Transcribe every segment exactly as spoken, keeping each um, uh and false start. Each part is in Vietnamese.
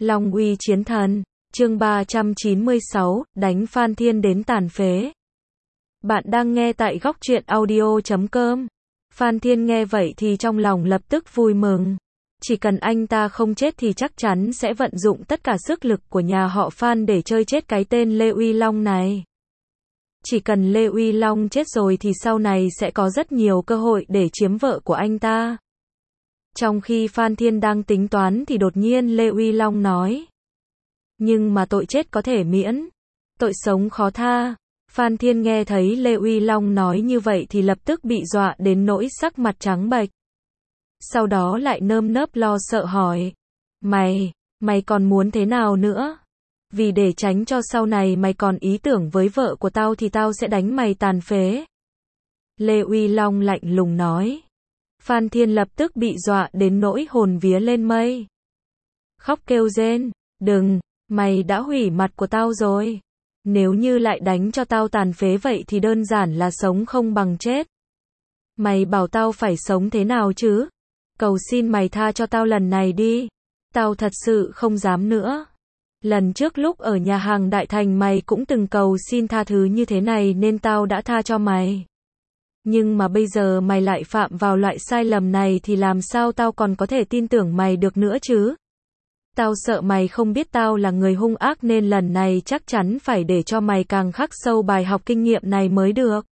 Long uy chiến thần, chương ba trăm chín mươi sáu, đánh Phan Thiên đến tàn phế. Bạn đang nghe tại góc truyện audio chấm com. Phan Thiên nghe vậy thì trong lòng lập tức vui mừng. Chỉ cần anh ta không chết thì chắc chắn sẽ vận dụng tất cả sức lực của nhà họ Phan để chơi chết cái tên Lê Uy Long này. Chỉ cần Lê Uy Long chết rồi thì sau này sẽ có rất nhiều cơ hội để chiếm vợ của anh ta. Trong khi Phan Thiên đang tính toán thì đột nhiên Lê Uy Long nói. Nhưng mà tội chết có thể miễn, tội sống khó tha. Phan Thiên nghe thấy Lê Uy Long nói như vậy thì lập tức bị dọa đến nỗi sắc mặt trắng bệch. Sau đó lại nơm nớp lo sợ hỏi. Mày, mày còn muốn thế nào nữa? Vì để tránh cho sau này mày còn ý tưởng với vợ của tao thì tao sẽ đánh mày tàn phế. Lê Uy Long lạnh lùng nói. Phan Thiên lập tức bị dọa đến nỗi hồn vía lên mây. Khóc kêu rên, đừng, mày đã hủy mặt của tao rồi. Nếu như lại đánh cho tao tàn phế vậy thì đơn giản là sống không bằng chết. Mày bảo tao phải sống thế nào chứ? Cầu xin mày tha cho tao lần này đi. Tao thật sự không dám nữa. Lần trước lúc ở nhà hàng Đại Thành mày cũng từng cầu xin tha thứ như thế này nên tao đã tha cho mày. Nhưng mà bây giờ mày lại phạm vào loại sai lầm này thì làm sao tao còn có thể tin tưởng mày được nữa chứ? Tao sợ mày không biết tao là người hung ác nên lần này chắc chắn phải để cho mày càng khắc sâu bài học kinh nghiệm này mới được.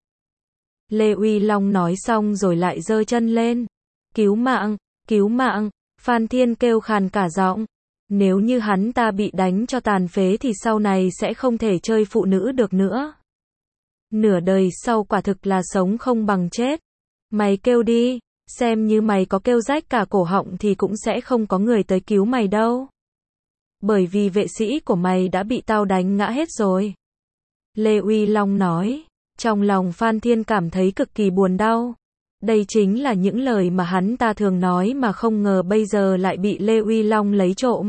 Lê Uy Long nói xong rồi lại giơ chân lên. Cứu mạng, cứu mạng, Phan Thiên kêu khàn cả giọng. Nếu như hắn ta bị đánh cho tàn phế thì sau này sẽ không thể chơi phụ nữ được nữa. Nửa đời sau quả thực là sống không bằng chết. Mày kêu đi, xem như mày có kêu rách cả cổ họng thì cũng sẽ không có người tới cứu mày đâu. Bởi vì vệ sĩ của mày đã bị tao đánh ngã hết rồi. Lê Uy Long nói. Trong lòng Phan Thiên cảm thấy cực kỳ buồn đau. Đây chính là những lời mà hắn ta thường nói mà không ngờ bây giờ lại bị Lê Uy Long lấy trộm.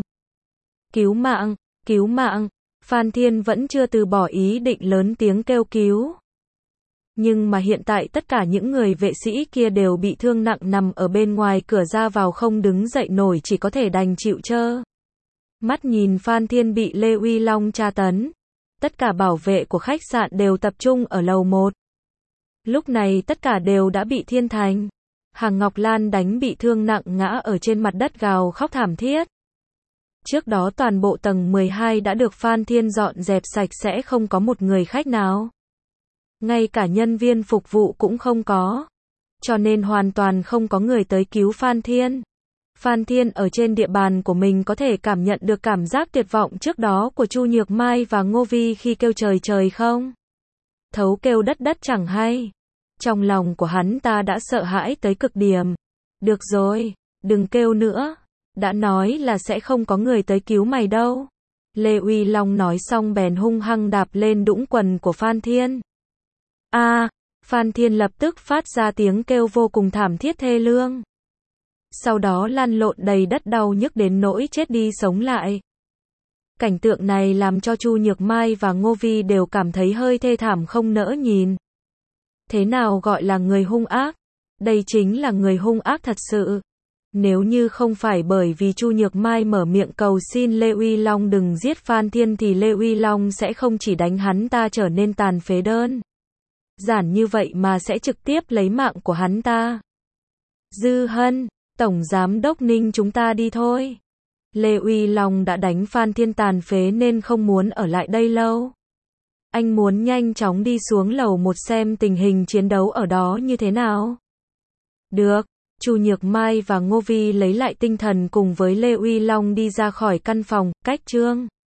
Cứu mạng, cứu mạng. Phan Thiên vẫn chưa từ bỏ ý định lớn tiếng kêu cứu. Nhưng mà hiện tại tất cả những người vệ sĩ kia đều bị thương nặng nằm ở bên ngoài cửa ra vào không đứng dậy nổi, chỉ có thể đành chịu chơ. Mắt nhìn Phan Thiên bị Lê Uy Long tra tấn. Tất cả bảo vệ của khách sạn đều tập trung ở lầu một. Lúc này tất cả đều đã bị Thiên Thành, Hàng Ngọc Lan đánh bị thương nặng ngã ở trên mặt đất gào khóc thảm thiết. Trước đó toàn bộ tầng mười hai đã được Phan Thiên dọn dẹp sạch sẽ, không có một người khách nào. Ngay cả nhân viên phục vụ cũng không có. Cho nên hoàn toàn không có người tới cứu Phan Thiên. Phan Thiên ở trên địa bàn của mình có thể cảm nhận được cảm giác tuyệt vọng trước đó của Chu Nhược Mai và Ngô Vi khi kêu trời trời không? Thấu kêu đất đất chẳng hay. Trong lòng của hắn ta đã sợ hãi tới cực điểm. Được rồi, đừng kêu nữa. Đã nói là sẽ không có người tới cứu mày đâu. Lê Uy Long nói xong bèn hung hăng đạp lên đũng quần của Phan Thiên. A, à, Phan Thiên lập tức phát ra tiếng kêu vô cùng thảm thiết thê lương. Sau đó lăn lộn đầy đất đau nhức đến nỗi chết đi sống lại. Cảnh tượng này làm cho Chu Nhược Mai và Ngô Vi đều cảm thấy hơi thê thảm không nỡ nhìn. Thế nào gọi là người hung ác? Đây chính là người hung ác thật sự. Nếu như không phải bởi vì Chu Nhược Mai mở miệng cầu xin Lê Uy Long đừng giết Phan Thiên thì Lê Uy Long sẽ không chỉ đánh hắn ta trở nên tàn phế đơn giản như vậy mà sẽ trực tiếp lấy mạng của hắn ta. Dư Hân, Tổng Giám Đốc Ninh, chúng ta đi thôi. Lê Uy Long đã đánh Phan Thiên tàn phế nên không muốn ở lại đây lâu. Anh muốn nhanh chóng đi xuống lầu một xem tình hình chiến đấu ở đó như thế nào. Được, Chu Nhược Mai và Ngô Vi lấy lại tinh thần cùng với Lê Uy Long đi ra khỏi căn phòng, cách Trương